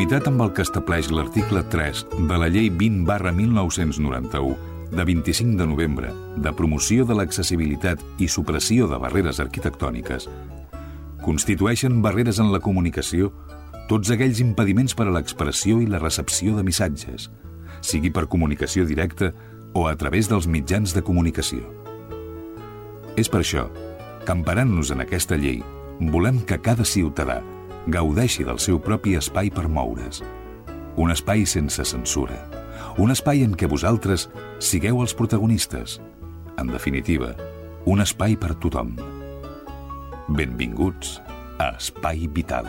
conformitat amb el que estableix l'article 3 de la Llei 20/1991 de 25 de novembre de promoció de l'accessibilitat i supressió de barreres arquitectòniques, constitueixen barreres en la comunicació tots aquells impediments per a l'expressió i la recepció de missatges, sigui per comunicació directa o a través dels mitjans de comunicació. És per això que, emparant-nos en aquesta llei, volem que cada ciutadà gaudeixi del seu propi espai per moure's. Un espai sense censura. Un espai en què vosaltres sigueu els protagonistes. En definitiva, un espai per tothom. Benvinguts a Espai Vital.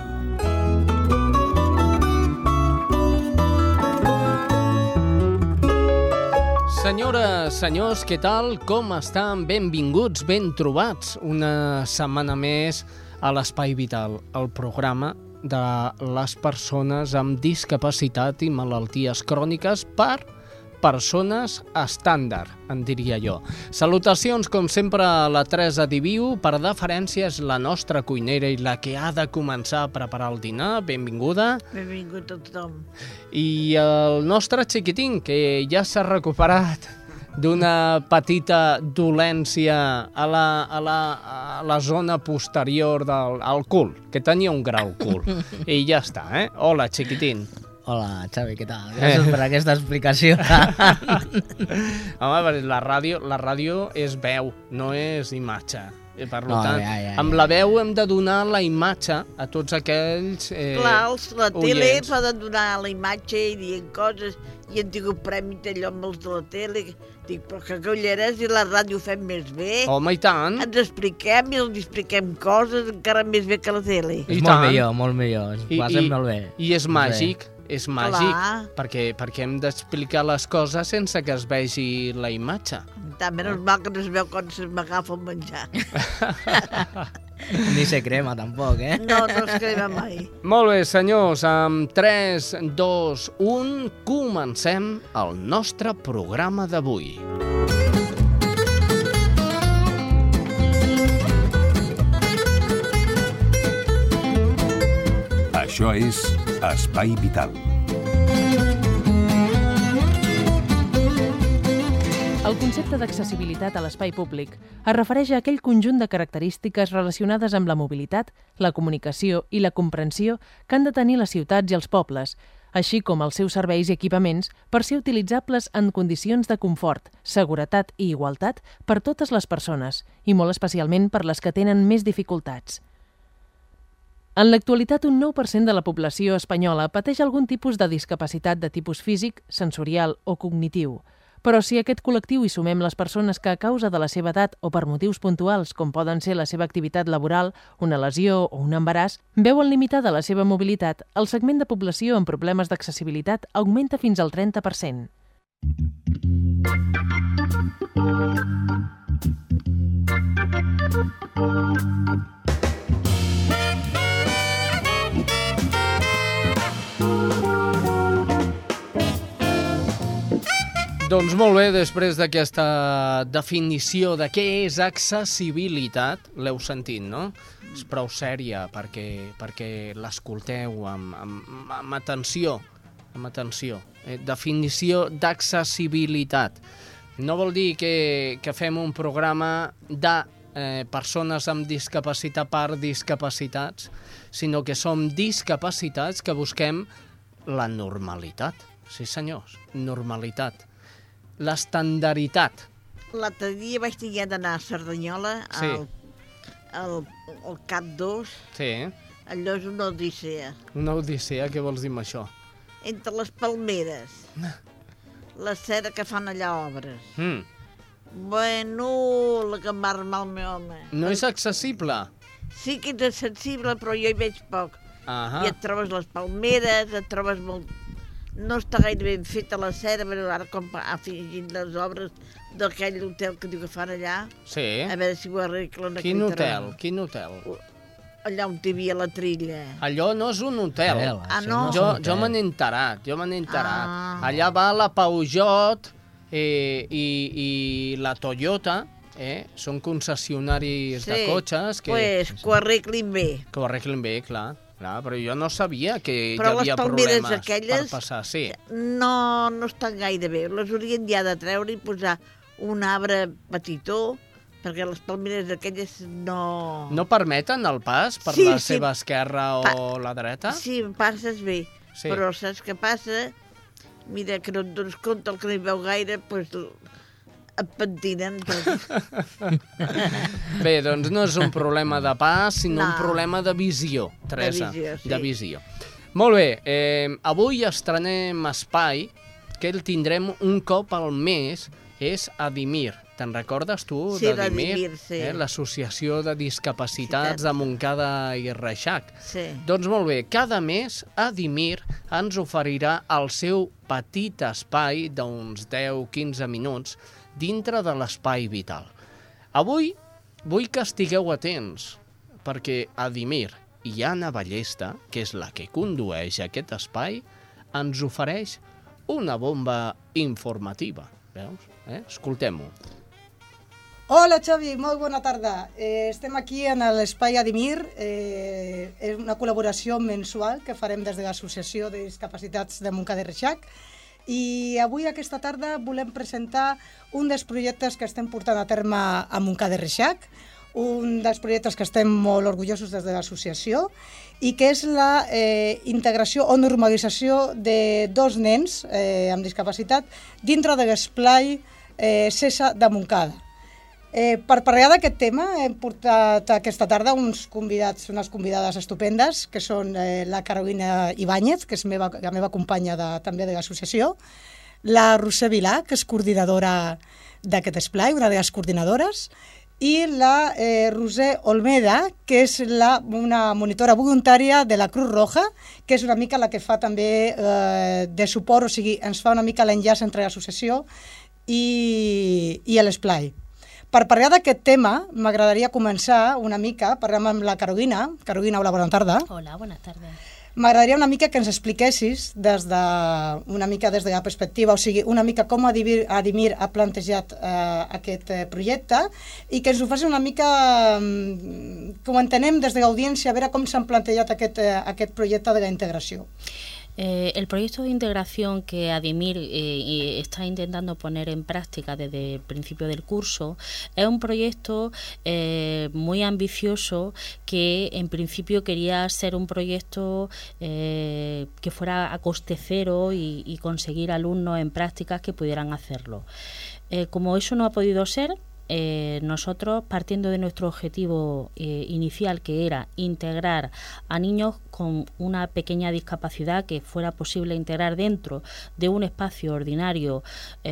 Senyores, senyors, què tal? Com estan? Benvinguts, ben trobats una setmana més a l'Espai Vital, el programa de les persones amb discapacitat i malalties cròniques per persones estàndard, en diria jo. Salutacions, com sempre, a la Teresa Diviu. Per deferència és la nostra cuinera i la que ha de començar a preparar el dinar. Benvinguda. Benvingut a tothom. I el nostre xiquitín, que ja s'ha recuperat d'una petita dolència a la zona posterior del cul, que tenia un grau cul. I ja està, eh? Hola, xiquitín. Hola, Xavi, què tal? Gràcies per aquesta explicació. Home, la ràdio és veu, no és imatge. Per tant, ja. amb la veu hem de donar la imatge a tots aquells Clar, la tele oients. poden donar la imatge i dient coses, i han tingut premi allò amb els de la tele. Dic, però que colleres, i la ràdio ho fem més bé. Home, i tant. Ens expliquem i els expliquem coses encara més bé que la tele. I És tant. molt millor. Ens ho passem molt bé. I és màgic. És màgic, Clar. perquè hem d'explicar les coses sense que es vegi la imatge. Tant menys mal que no es veu quan se m'agafa el menjar. Ni se crema, tampoc, eh? No es crema mai. Molt bé, senyors, amb 3, 2, 1, comencem el nostre programa d'avui. Això és Espai Vital. El concepte d'accessibilitat a l'espai públic es refereix a aquell conjunt de característiques relacionades amb la mobilitat, la comunicació i la comprensió que han de tenir les ciutats i els pobles, així com els seus serveis i equipaments per ser utilitzables en condicions de confort, seguretat i igualtat per totes les persones, i molt especialment per les que tenen més dificultats. En l'actualitat, un 9% de la població espanyola pateix algun tipus de discapacitat de tipus físic, sensorial o cognitiu. Però si a aquest col·lectiu hi sumem les persones que a causa de la seva edat o per motius puntuals, com poden ser la seva activitat laboral, una lesió o un embaràs, veuen limitada la seva mobilitat, el segment de població amb problemes d'accessibilitat augmenta fins al 30%. Doncs molt bé, després d'aquesta definició de què és accessibilitat, l'heu sentit, no? És prou sèria perquè l'escolteu amb atenció. Amb atenció. Definició d'accessibilitat. No vol dir que fem un programa de persones amb discapacitat per discapacitats, sinó que som discapacitats que busquem la normalitat. Sí, senyors, normalitat. L'estandaritat. L'altre dia vaig tenir d'anar a Cerdanyola, Sí. al Cap 2. Sí, Allò és una odissea. una odissea, què vols dir amb això? Entre les palmeres, la cera que fan allà obres. Bueno, la que em va armar el meu home. No és accessible. Sí que és sensible, però jo hi veig poc. Ahà. I et trobes les palmeres, et trobes molt... No està gaire ben feta la cera, però ara com afegint les obres d'aquell hotel que diu que fan allà, Sí. a veure si ho arreglen. Quin aquí hotel? troben. Quin hotel? Allà on hi havia la trilla. Allò no és un hotel. Ah, no? Jo me n'he enterat, Ah. Allà va la Peugeot i la Toyota, són concessionaris de cotxes Pues que ho arreglin bé. que ho arreglen bé, clar. Clar, però jo no sabia que hi Però les havia palmeres problemes aquelles per passar. Sí. no estan gaire bé. Les haurien ja de treure i posar un arbre petitó, perquè les palmeres aquelles no... No permeten el pas per Sí, la sí. seva esquerra o la dreta? Sí, passes bé, Sí. però saps què passa? Mira, que no et dones compte, el que no hi veu gaire, doncs et pentinen tot. Bé, doncs no és un problema de pas, sinó un No. problema de visió, Teresa. visió, sí. De visió. Molt bé, avui estrenem espai, que el tindrem un cop al mes, és Adimir. Te'n recordes tu Sí, d'Adimir? l'Adimir, sí. L'Associació de Discapacitats de Montcada i Reixac. Sí. Doncs molt bé, cada mes Adimir ens oferirà el seu petit espai d'uns 10-15 minuts dintre de l'espai vital. Avui vull que estigueu atents, perquè Adimir i Anna Ballesta, que és la que condueix aquest espai, ens ofereix una bomba informativa. Veus? Escoltem-ho. Hola Xavi, molt bona tarda. Estem aquí en l'espai Adimir, és una col·laboració mensual que farem des de l'Associació de Discapacitats de Montcada i Reixac, i avui aquesta tarda volem presentar un dels projectes que estem portant a terme a Montcada i Reixac, un dels projectes que estem molt orgullosos des de l'associació, i que és la integració o normalització de 2 nens amb discapacitat dintre de l'esplai CESA de Montcada. Per parlar d'aquest tema hem portat aquesta tarda unes convidades estupendes, que són la Carolina Ibáñez, que és la meva companya també de l'associació, la Roser Vilà, que és coordinadora d'aquest esplai, una de les coordinadores, i la Roser Olmeda, que és una monitora voluntària de la Cruz Roja, que és una mica la que fa també de suport, o sigui, ens fa una mica l'enllaç entre l'associació i l'esplai. Per parlar d'aquest tema, m'agradaria començar una mica, parlant amb la Carolina. Carolina, hola, bona tarda. Hola, buenas tardes. M'agradaria una mica que ens expliquessis des de la perspectiva, o sigui, una mica com Adimir ha plantejat aquest projecte i que ens ho faci una mica, com entenem des de l'audiència, a veure com s'han plantejat aquest projecte de la integració. El proyecto de integración que Adimir está intentando poner en práctica desde el principio del curso es un proyecto muy ambicioso que en principio quería ser un proyecto que fuera a coste cero y conseguir alumnos en prácticas que pudieran hacerlo. Como eso no ha podido ser, nosotros, partiendo de nuestro objetivo inicial, que era integrar a niños con una pequeña discapacidad que fuera posible integrar dentro de un espacio ordinario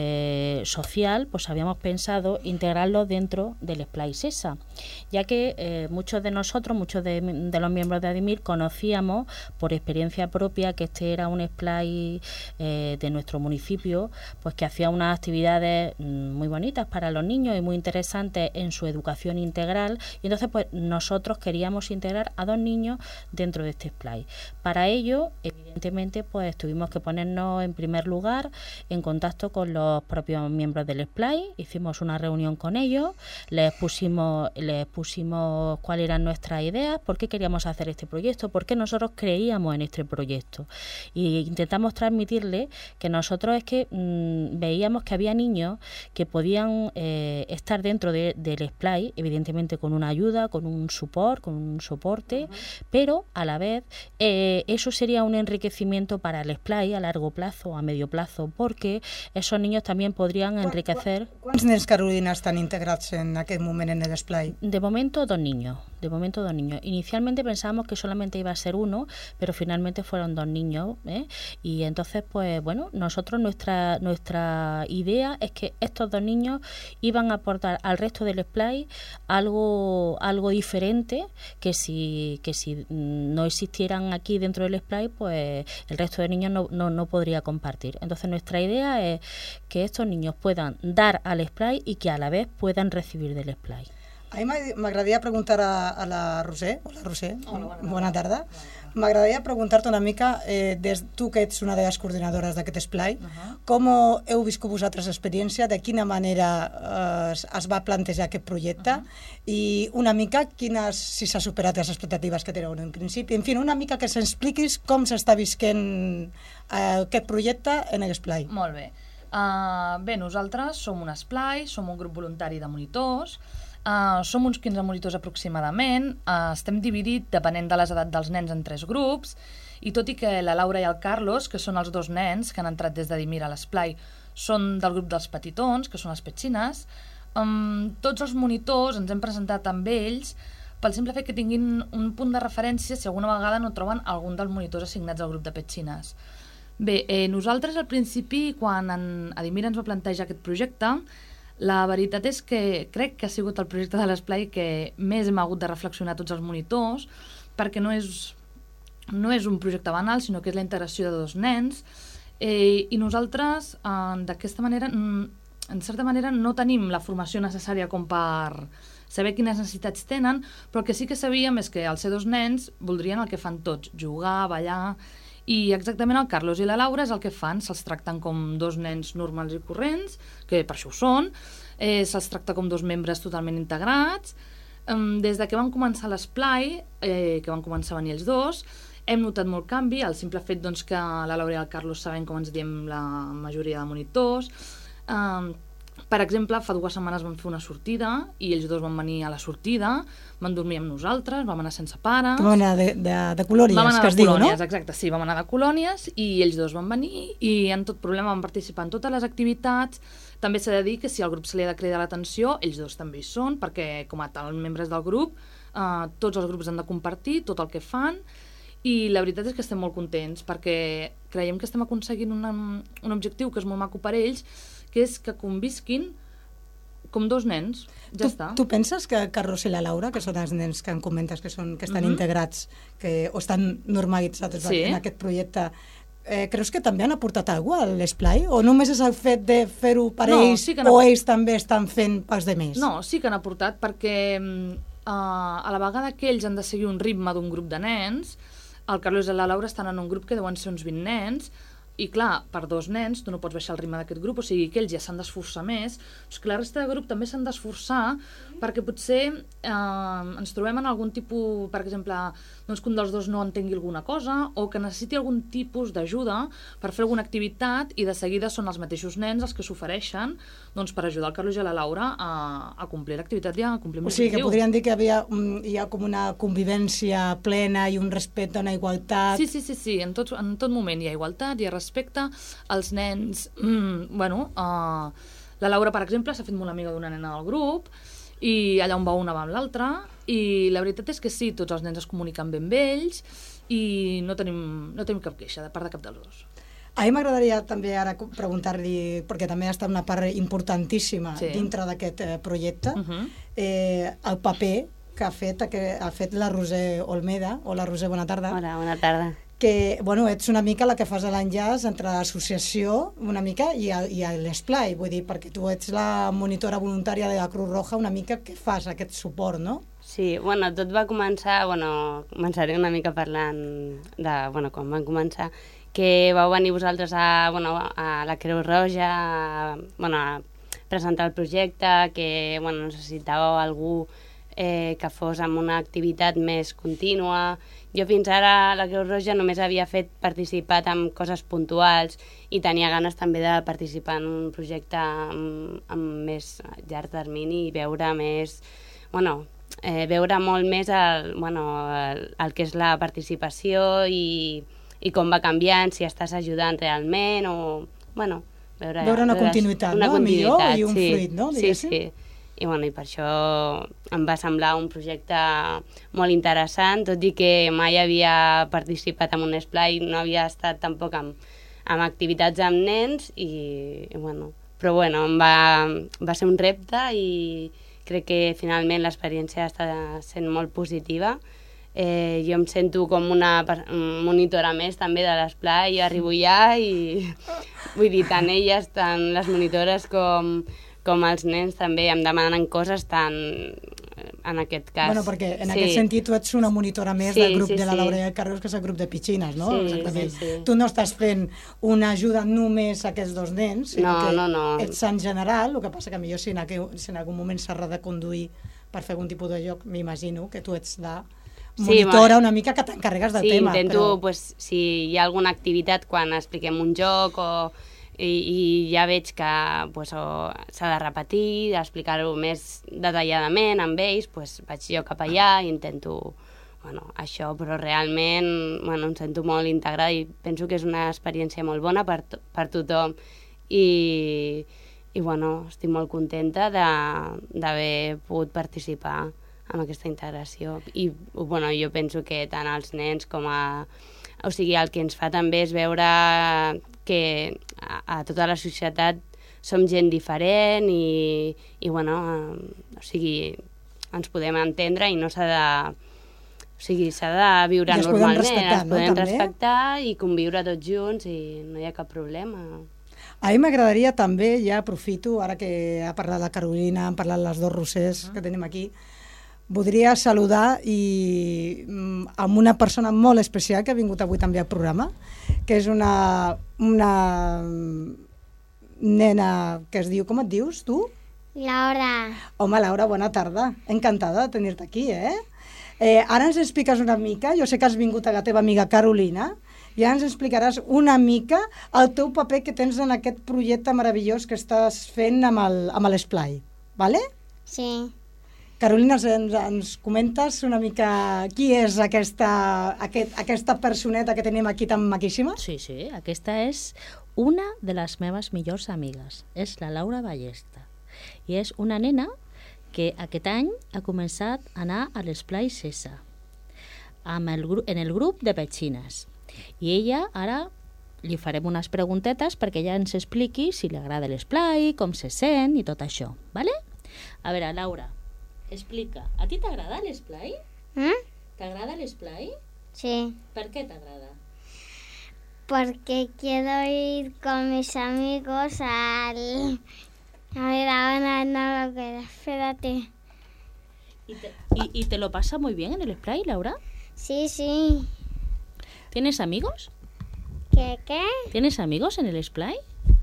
social, pues habíamos pensado integrarlos dentro del esplai CESA, ya que muchos de nosotros, muchos de los miembros de Adimir, conocíamos por experiencia propia que este era un esplai de nuestro municipio, pues que hacía unas actividades muy bonitas para los niños y muy interesantes en su educación integral, y entonces pues nosotros queríamos integrar a 2 niños dentro de este esplai. Para ello, evidentemente, pues tuvimos que ponernos en primer lugar en contacto con los propios miembros del esplai, hicimos una reunión con ellos, les pusimos cuáles eran nuestras ideas, por qué queríamos hacer este proyecto, por qué nosotros creíamos en este proyecto, y intentamos transmitirles que nosotros es que veíamos que había niños que podían estar dentro del esplai, evidentemente con una ayuda, con un support, con un soporte, pero a la vez eso sería un enriquecimiento para el esplai a largo plazo, a medio plazo, porque esos niños también podrían enriquecer. Quants nens, Carolina, estan integrats en aquest moment en l'esplai? De momento 2 niños. Inicialmente pensábamos que solamente iba a ser 1, pero finalmente fueron 2 niños, y entonces pues bueno, nosotros nuestra idea es que estos 2 niños iban a aportar al resto del esplai algo diferente, que si no existieran aquí dentro del esplai, pues el resto de niños no podría compartir. Entonces nuestra idea es que estos niños puedan dar al esplai y que a la vez puedan recibir del esplai. A mi m'agradaria preguntar a la Roser. Hola, Roser. Hola, bona tarda. m'agradaria preguntar-te una mica, tu que ets una de les coordinadores d'aquest esplai, com heu viscut vosaltres l'experiència, de quina manera es va plantejar aquest projecte i una mica si s'ha superat les expectatives que teniu en principi. En fi, una mica que s'expliquis com s'està visquent aquest projecte en l'esplai. Molt bé. Bé, nosaltres som un esplai, som un grup voluntari de monitors, som uns 15 monitors aproximadament, estem dividits, depenent de les edats dels nens, en 3 grups, i tot i que la Laura i el Carlos, que són els 2 nens que han entrat des de Dimir a l'esplai, són del grup dels petitons, que són les petxines, tots els monitors ens hem presentat amb ells pel simple fet que tinguin un punt de referència si alguna vegada no troben algun dels monitors assignats al grup de petxines. Bé, nosaltres al principi, quan a Dimir ens va plantejar aquest projecte, la veritat és que crec que ha sigut el projecte de l'esplai que més hem hagut de reflexionar tots els monitors, perquè no és un projecte banal, sinó que és la integració de 2 nens, i nosaltres, d'aquesta manera, en certa manera, no tenim la formació necessària com per saber quines necessitats tenen, però el que sí que sabíem és que al ser 2 nens voldrien el que fan tots, jugar, ballar, i exactament el Carlos i la Laura és el que fan, se'ls tracten com 2 nens normals i corrents, que per això ho són, se'ls tracta com 2 membres totalment integrats. Des de que vam començar l'esplai, que van començar a venir els 2, hem notat molt canvi, el simple fet doncs, que la Laura i el Carlos saben com ens diem la majoria de monitors. Per exemple, fa 2 setmanes vam fer una sortida i ells 2 van venir a la sortida, van dormir amb nosaltres, vam anar sense pares. Vam anar de colònies, que es diu, no? Exacte, sí, vam anar de colònies i ells 2 van venir i en tot problema van participar en totes les activitats. També s'ha de dir que si al grup se li ha de cridar l'atenció, ells 2 també hi són, perquè com a tal membres del grup, tots els grups han de compartir tot el que fan i la veritat és que estem molt contents perquè creiem que estem aconseguint un objectiu que és molt maco per ells, que és que convisquin com 2 nens, ja està. Tu penses que Carlos i la Laura, que són els nens que em comentes que estan integrats o estan normalitzats en aquest projecte, creus que també han aportat alguna cosa a l'esplai? O només és el fet de fer-ho per ells o ells també estan fent pels demés? No, sí que han aportat perquè a la vegada que ells han de seguir un ritme d'un grup de nens, el Carlos i la Laura estan en un grup que deuen ser uns 20 nens, i clar, per 2 nens tu no pots baixar el ritme d'aquest grup, o sigui que ells ja s'han d'esforçar més, doncs que la resta de grup també s'han d'esforçar perquè potser ens trobem en algun tipus, per exemple, doncs que un dels 2 no entengui alguna cosa o que necessiti algun tipus d'ajuda per fer alguna activitat i de seguida són els mateixos nens els que s'ofereixen doncs, per ajudar el Carlos i la Laura a complir l'activitat i a complir l'objectiu. O sigui que podríem dir que hi ha com una convivència plena i un respecte, una igualtat. Sí, en tot moment hi ha igualtat, hi ha respecte, els nens, la Laura, per exemple, s'ha fet molt amiga d'una nena del grup i allà on va una va amb l'altra i la veritat és que sí, tots els nens es comuniquen ben bé ells i no tenim cap queixa de part de cap dels 2. A mi m'agradaria també ara preguntar-li, perquè també ha estat una part importantíssima dintre d'aquest projecte, el paper que ha fet la Roser Olmeda. Hola, Roser, bona tarda. Hola, bona tarda. Que, ets una mica la que fas l'enllaç entre l'associació una mica i l'esplai, vull dir, perquè tu ets la monitora voluntària de la Cruz Roja, una mica que fas aquest suport, no? Sí, tot va començar, començaré una mica parlant de, quan van començar, que vau venir vosaltres a la Creu Roja a presentar el projecte, que necessitàveu algú que fos amb una activitat més contínua. Jo fins ara a la Creu Roja només havia participat en coses puntuals i tenia ganes també de participar en un projecte amb més llarg termini i veure molt més el que és la participació i com va canviant, si estàs ajudant realment o... veure una continuïtat, no? Millor i un fruit, no? Sí. I per això em va semblar un projecte molt interessant, tot i que mai havia participat en un esplai, no havia estat tampoc amb activitats amb nens, però va ser un repte i crec que finalment l'experiència està sent molt positiva. Jo em sento com una monitora més també de l'esplai, arribo ja i vull dir, tant elles, tant les monitores com els nens també em demanen coses tan en aquest cas. Bueno, perquè en aquest sentit tu ets una monitora més del grup de la Laura i el Carlos, que és el grup de Pitxines, no? Sí. Tu no estàs fent una ajuda només a aquests dos nens, sinó no. Ets en general, el que passa que millor si en algun moment s'ha de conduir per fer algun tipus de joc, m'imagino que tu ets la monitora una mica que t'encarregues del tema. Sí, intento, pues, si hi ha alguna activitat quan expliquem un joc i ja veig que pues, s'ha de repetir, explicar-ho més detalladament amb ells, pues, vaig jo cap allà i intento això, però realment em sento molt integrada i penso que és una experiència molt bona per tothom i estic molt contenta d'haver pogut participar en aquesta integració i jo penso que tant els nens com o sigui, el que ens fa també és veure que a tota la societat som gent diferent i o sigui, ens podem entendre i no s'ha de... O sigui, s'ha de viure normalment, ens podem respectar i conviure tots junts i no hi ha cap problema. A mi m'agradaria també, ja aprofito, ara que ha parlat la Carolina, han parlat les dos Rossers que tenim aquí, voldria saludar amb una persona molt especial que ha vingut avui també al programa, que és una nena que es diu... Com et dius, tu? Laura. Home, Laura, bona tarda. Encantada de tenir-te aquí, ara ens expliques una mica, jo sé que has vingut a la teva amiga Carolina, i ara ens explicaràs una mica el teu paper que tens en aquest projecte meravellós que estàs fent amb l'Esplai, vale? Sí. Carolina, ens comentes una mica qui és aquesta personeta que tenim aquí tan maquíssima? Sí, aquesta és una de les meves millors amigues. És la Laura Ballesta. I és una nena que aquest any ha començat a anar a l'Esplai Cesa en el grup de petxines. I ella ara li farem unes preguntetes perquè ella ens expliqui si li agrada l'Esplai, com se sent i tot això, ¿vale? A veure, Laura, explica, ¿a ti t'agrada l'Esplai? ¿T'agrada l'Esplai? Sí. ¿Per qué t'agrada? Porque quiero ir con mis amigos A ver, ahora no lo quiero, espérate. ¿Y te lo pasa muy bien en el Esplai, Laura? Sí. ¿Tienes amigos? ¿Qué? ¿Tienes amigos en el Esplai?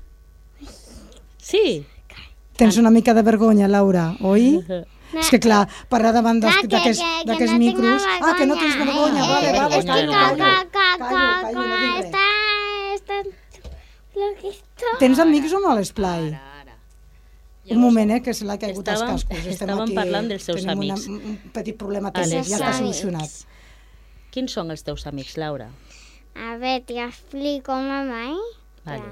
Sí. Tens una mica de vergonya, Laura, oi? És que clar, parlar davant d'aquests micros... Que no tens vergonya, vale, callo, no dic res. Tens amics o no a l'Esplai? Un moment, que se l'ha caigut els cascos. Estàvem parlant dels teus amics. Tenim un petit problema tècnic, ja està solucionat. Quins són els teus amics, Laura? A ver, te explico, mamá, Vale.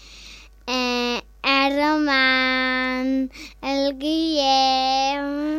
El Román, el Guillem...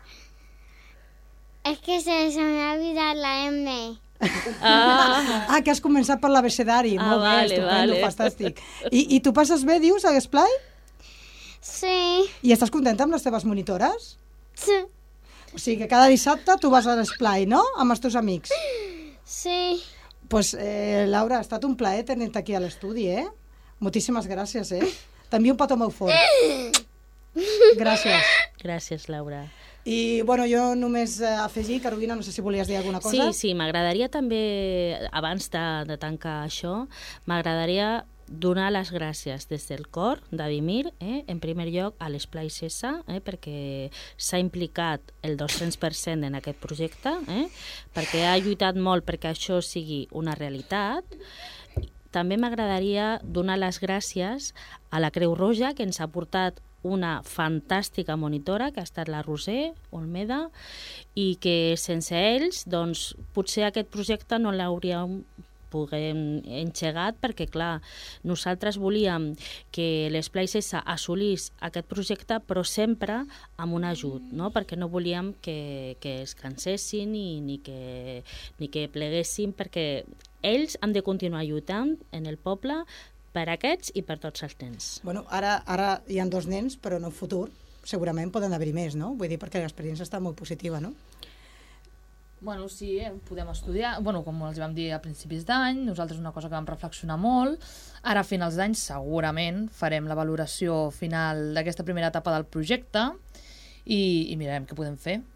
Es que se me ha olvidado la M. Que has començat per l'abecedari. Molt bé, estupendo, fantàstic. I tu passes bé, dius, a l'Esplai? Sí. I estàs contenta amb les teves monitores? Sí. O sigui que cada dissabte tu vas a l'Esplai, no? Amb els teus amics. Sí. Pues, Laura, ha estat un plaer tenir-te aquí a l'estudi, Moltíssimes gràcies, T'envio un petó molt fort. Gràcies. Gràcies, Laura. I, bueno, jo només afegir, Carolina, no sé si volies dir alguna cosa. Sí, m'agradaria també, abans de tancar això, m'agradaria donar les gràcies des del cor d'Adimir, en primer lloc a l'Esplai Cesa, perquè s'ha implicat el 200% en aquest projecte, perquè ha lluitat molt perquè això sigui una realitat. També m'agradaria donar les gràcies a la Creu Roja, que ens ha portat una fantàstica monitora, que ha estat la Roser Olmeda, i que sense ells, doncs, potser aquest projecte no l'hauríem engegat, perquè, clar, nosaltres volíem que l'Esplai Cesa assolís aquest projecte, però sempre amb un ajut, no? Perquè no volíem que es cansessin ni que pleguessin, perquè ells han de continuar lluitant en el poble per aquests i per tots els nens. Bueno, ara hi ha 2 nens, però en el futur segurament poden haver-hi més, no? Vull dir, perquè l'experiència està molt positiva, no? Bueno, sí, podem estudiar. Bueno, com els vam dir a principis d'any, nosaltres una cosa que vam reflexionar molt. Ara, a finals d'any, segurament farem la valoració final d'aquesta primera etapa del projecte i mirarem què podem fer.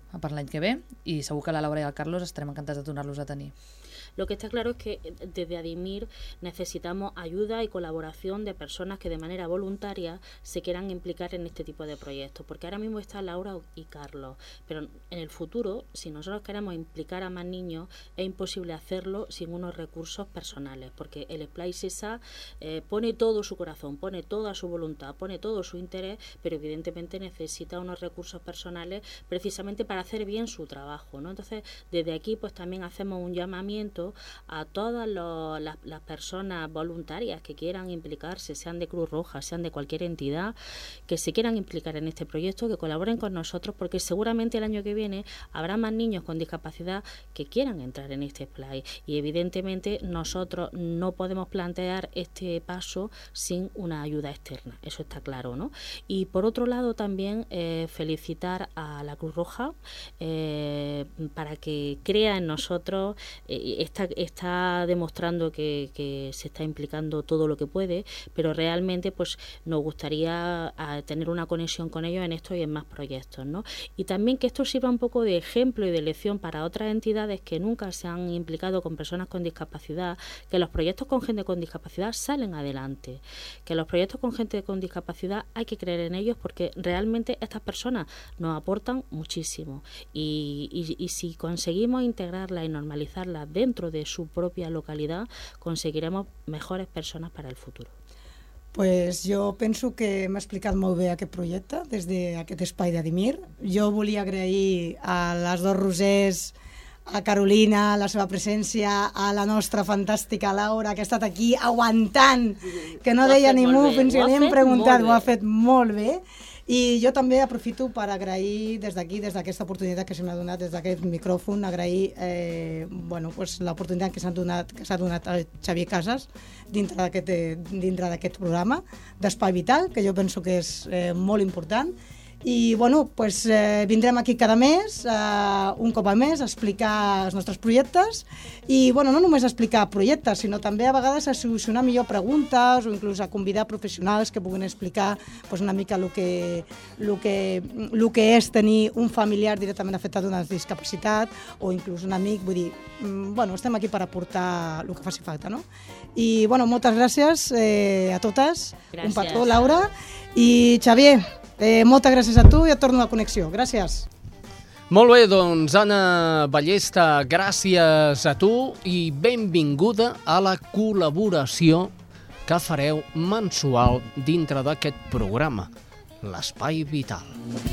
per l'any que ve, i segur que la Laura i el Carlos estarem encantats de tornar-los a tenir. Lo que está claro es que desde ADIMIR necesitamos ayuda y colaboración de personas que de manera voluntaria se quieran implicar en este tipo de proyectos, porque ahora mismo está Laura y Carlos, pero en el futuro, si nosotros queremos implicar a más niños, es imposible hacerlo sin unos recursos personales, porque el Splai SESA pone todo su corazón, pone toda su voluntad, pone todo su interés, pero evidentemente necesita unos recursos personales precisamente para hacer bien su trabajo, ¿no? Entonces, desde aquí pues también hacemos un llamamiento a todas las personas voluntarias que quieran implicarse, sean de Cruz Roja, sean de cualquier entidad, que se quieran implicar en este proyecto, que colaboren con nosotros, porque seguramente el año que viene habrá más niños con discapacidad que quieran entrar en este Splai, y evidentemente nosotros no podemos plantear este paso sin una ayuda externa, eso está claro, ¿no? Y por otro lado también felicitar a la Cruz Roja para que crea en nosotros. Está demostrando que se está implicando todo lo que puede, pero realmente pues nos gustaría tener una conexión con ellos en esto y en más proyectos, ¿no? Y también que esto sirva un poco de ejemplo y de lección para otras entidades que nunca se han implicado con personas con discapacidad, que los proyectos con gente con discapacidad salen adelante, que los proyectos con gente con discapacidad hay que creer en ellos, porque realmente estas personas nos aportan muchísimo, y si conseguimos integrarlas y normalizarlas dentro de su propia localidad, conseguiremos mejores persones para el futuro. Pues jo penso que m'ha explicat molt bé aquest projecte des d'aquest espai d'Adimir. Jo volia agrair a les dos Rosers, a Carolina, la seva presència, a la nostra fantàstica Laura, que ha estat aquí aguantant, que no deia ni mu fins que li hem preguntat, ho ha fet molt bé. I jo també aprofito per agrair des d'aquí, des d'aquesta oportunitat que se m'ha donat, des d'aquest micròfon, agrair l'oportunitat que s'ha donat a Xavier Casas dintre d'aquest programa d'Espai Vital, que jo penso que és molt important. I vindrem aquí cada mes, un cop al mes, a explicar els nostres projectes, i no només a explicar projectes, sinó també a vegades a solucionar millor preguntes, o inclús a convidar professionals que puguin explicar una mica el que és tenir un familiar directament afectat d'una discapacitat, o inclús un amic. Vull dir, estem aquí per aportar el que faci falta, no? I moltes gràcies a totes. Un petó, Laura. I Xavier, moltes gràcies a tu i et torno la connexió. Gràcies. Molt bé, doncs Anna Ballesta, gràcies a tu i benvinguda a la col·laboració que fareu mensual dintre d'aquest programa, l'Espai Vital.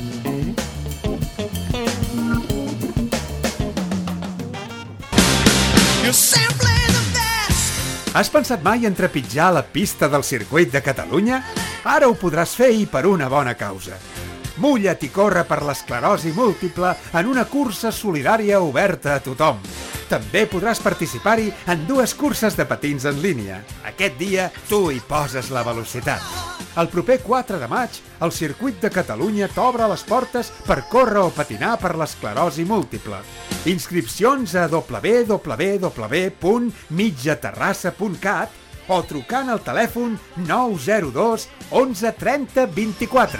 Has pensat mai en trepitjar la pista del circuit de Catalunya? Ara ho podràs fer i per una bona causa. Mulla't i corre per l'esclerosi múltiple en una cursa solidària oberta a tothom. També podràs participar-hi en 2 curses de patins en línia. Aquest dia tu hi poses la velocitat. El proper 4 de maig, el circuit de Catalunya t'obre les portes per córrer o patinar per l'esclerosi múltiple. Inscripcions a www.mitjaterrassa.cat o trucant al telèfon 902 11 30 24.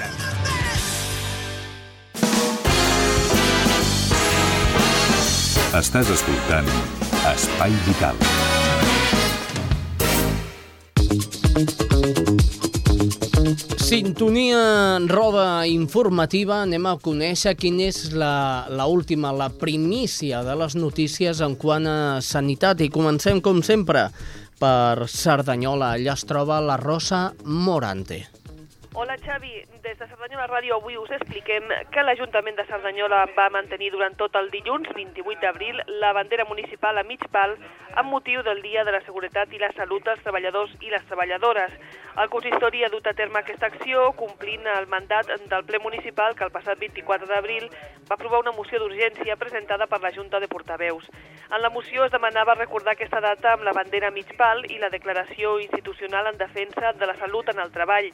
Estàs escoltant Espai Vital. Sintonia roda informativa, anem a conèixer quina és la última, la primícia de les notícies en quant a sanitat. I comencem, com sempre, per Cerdanyola. Allà es troba la Rosa Morante. Hola Xavi, des de Cerdanyola Ràdio avui us expliquem que l'Ajuntament de Cerdanyola va mantenir durant tot el dilluns 28 d'abril la bandera municipal a mig pal amb motiu del Dia de la Seguretat i la Salut dels treballadors i les treballadores. El consistori ha dut a terme aquesta acció complint el mandat del ple municipal que el passat 24 d'abril va aprovar una moció d'urgència presentada per la Junta de Portaveus. En la moció es demanava recordar aquesta data amb la bandera a mig pal i la declaració institucional en defensa de la salut en el treball.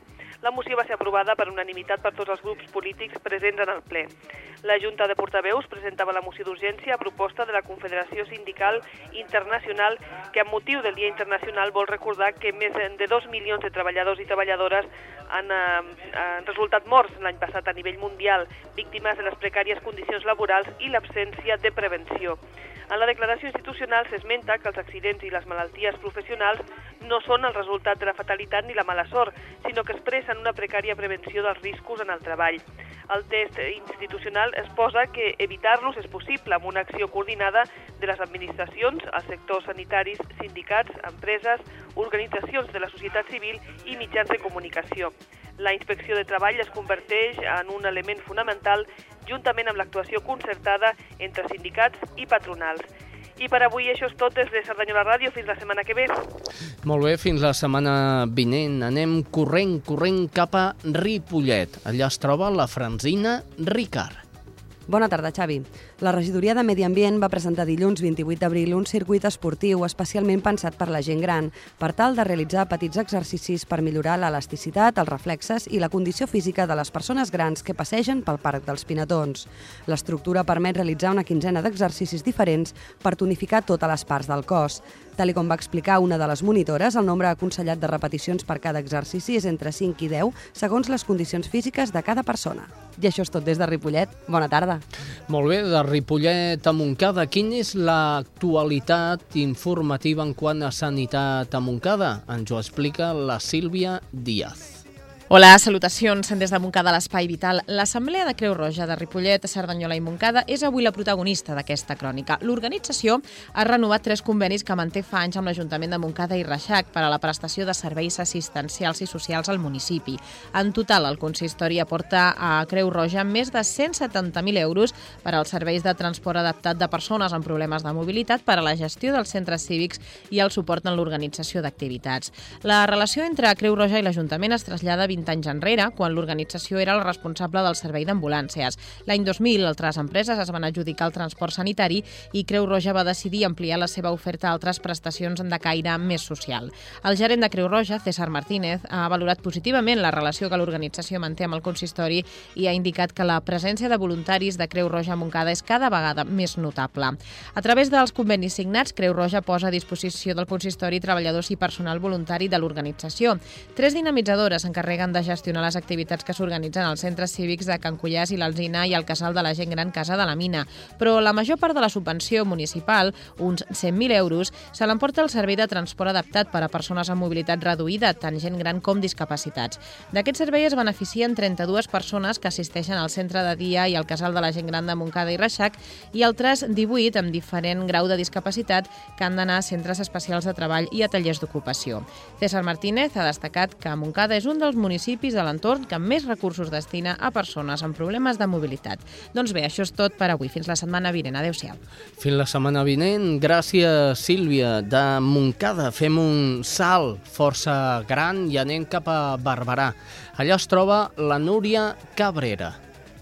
La moció va ser aprovada per unanimitat per tots els grups polítics presents en el ple. La Junta de Portaveus presentava la moció d'urgència a proposta de la Confederació Sindical Internacional, que amb motiu del Dia Internacional vol recordar que més de 2 milions de treballadors i treballadores han resultat morts l'any passat a nivell mundial, víctimes de les precàries condicions laborals i l'absència de prevenció. En la declaració institucional s'esmenta que els accidents i les malalties professionals no són el resultat de la fatalitat ni la mala sort, sinó que expressen una precària prevenció dels riscos en el treball. Al text institucional es posa que evitar-los és possible amb una acció coordinada de les administracions, els sectors sanitaris, sindicats, empreses, organitzacions de la societat civil i mitjans de comunicació. La inspecció de treball es converteix en un element fonamental juntament amb l'actuació concertada entre sindicats i patronals. I per avui això és tot des de Cerdanyola Ràdio. Fins la setmana que ve. Molt bé, fins la setmana vinent. Anem corrent cap a Ripollet. Allà es troba la Francina Ricard. Bona tarda, Xavi. La regidoria de Medi Ambient va presentar dilluns 28 d'abril un circuit esportiu especialment pensat per la gent gran, per tal de realitzar petits exercicis per millorar l'elasticitat, els reflexes i la condició física de les persones grans que passegen pel Parc dels Pinatons. L'estructura permet realitzar una quinzena d'exercicis diferents per tonificar totes les parts del cos. Tal com va explicar una de les monitores, el nombre aconsellat de repeticions per cada exercici és entre 5 i 10, segons les condicions físiques de cada persona. I això és tot des de Ripollet. Bona tarda. Molt bé, de Ripollet a Montcada. Quina és l'actualitat informativa en quant a sanitat a Montcada? Ens ho explica la Sílvia Díaz. Hola, salutacions des de Montcada a l'Espai Vital. L'Assemblea de Creu Roja de Ripollet, Cerdanyola i Montcada és avui la protagonista d'aquesta crònica. L'organització ha renovat 3 convenis que manté fa anys amb l'Ajuntament de Montcada i Reixac per a la prestació de serveis assistencials i socials al municipi. En total, el consistori aporta a Creu Roja més de 170.000 euros per als serveis de transport adaptat de persones amb problemes de mobilitat, per a la gestió dels centres cívics i el suport en l'organització d'activitats. La relació entre Creu Roja i l'Ajuntament es trasllada 20 anys enrere, quan l'organització era el responsable del servei d'ambulàncies. L'any 2000, altres empreses es van adjudicar el transport sanitari i Creu Roja va decidir ampliar la seva oferta a altres prestacions de caire més social. El gerent de Creu Roja, César Martínez, ha valorat positivament la relació que l'organització manté amb el consistori i ha indicat que la presència de voluntaris de Creu Roja a Montcada és cada vegada més notable. A través dels convenis signats, Creu Roja posa a disposició del consistori treballadors i personal voluntari de l'organització. 3 dinamitzadores s'encarreguen de gestionar les activitats que s'organitzen als centres cívics de Can Cullàs i l'Alzina i al Casal de la Gent Gran Casa de la Mina. Però la major part de la subvenció municipal, uns 100.000 euros, se l'emporta el servei de transport adaptat per a persones amb mobilitat reduïda, tant gent gran com discapacitats. D'aquest servei es beneficien 32 persones que assisteixen al centre de dia i al Casal de la Gent Gran de Montcada i Reixac i altres 18 amb diferent grau de discapacitat que han d'anar a centres especials de treball i a tallers d'ocupació. César Martínez ha destacat que Montcada és un dels municipis de l'entorn que més recursos destina a persones amb problemes de mobilitat. Doncs bé, això és tot per avui. Fins la setmana vinent. Adéu-siau. Fins la setmana vinent. Gràcies, Sílvia. De Montcada fem un salt força gran i anem cap a Barberà. Allà es troba la Núria Cabrera.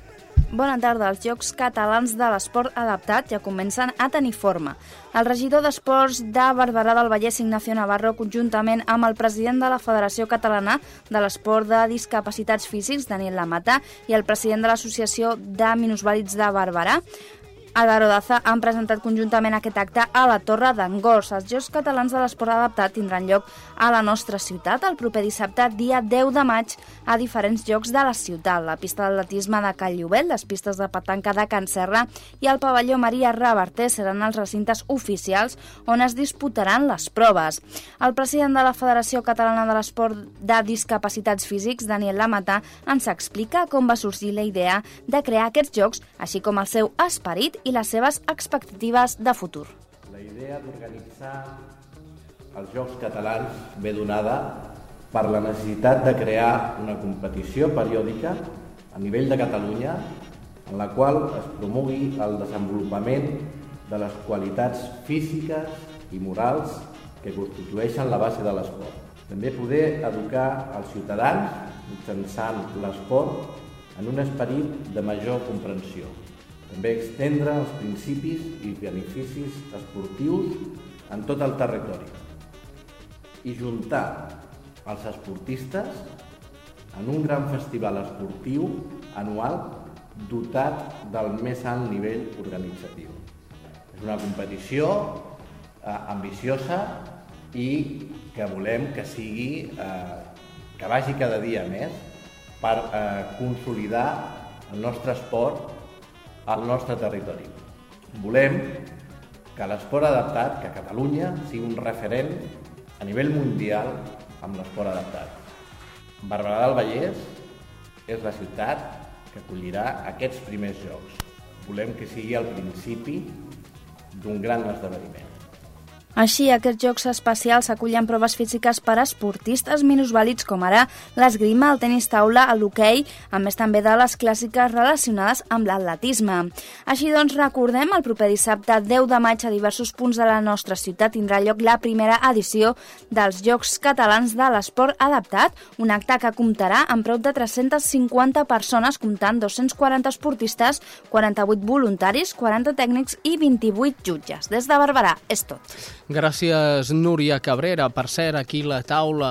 Bona tarda. Els Jocs Catalans de l'Esport Adaptat ja comencen a tenir forma. El regidor d'Esports de Barberà del Vallès, Ignacio Navarro, conjuntament amb el president de la Federació Catalana de l'Esport de Discapacitats Físics, Daniel Lamata, i el president de l'Associació de Minusvàlids de Barberà, Álvaro Daza, han presentat conjuntament aquest acte a la Torre d'en Gors. Els Jocs Catalans de l'Esport Adaptat tindran lloc a la nostra ciutat el proper dissabte, dia 10 de maig, a diferents llocs de la ciutat. La pista d'atletisme de Cal Llobet, les pistes de petanca de Can Serra i el pavelló Maria Reverter seran els recintes oficials on es disputaran les proves. El president de la Federació Catalana de l'Esport de Discapacitats Físics, Daniel Lamata, ens explica com va sorgir la idea de crear aquests jocs, així com el seu esperit i les seves expectatives de futur. La idea d'organitzar els Jocs Catalans ve donada per la necessitat de crear una competició periòdica a nivell de Catalunya en la qual es promogui el desenvolupament de les qualitats físiques i morals que constitueixen la base de l'esport. També poder educar els ciutadans mitjançant l'esport en un esperit de major comprensió. També extendre els principis i beneficis esportius en tot el territori i juntar els esportistes en un gran festival esportiu anual dotat del més alt nivell organitzatiu. És una competició ambiciosa i que volem que sigui, que vagi cada dia més per consolidar el nostre esport al nostre territori. Volem que l'esport adaptat, que Catalunya sigui un referent a nivell mundial amb l'esport adaptat. Barberà del Vallès és la ciutat que acollirà aquests primers Jocs. Volem que sigui el principi d'un gran esdeveniment. Així, aquests Jocs especials acullen proves físiques per a esportistes minusvàlids com ara l'esgrima, el tenis taula, l'hoquei, a més també de les clàssiques relacionades amb l'atletisme. Així doncs, recordem, el proper dissabte 10 de maig a diversos punts de la nostra ciutat tindrà lloc la primera edició dels Jocs Catalans de l'Esport Adaptat, un acte que comptarà amb prop de 350 persones, comptant 240 esportistes, 48 voluntaris, 40 tècnics i 28 jutges. Des de Barberà és tot. Gràcies, Núria Cabrera. Per cert, aquí a la taula,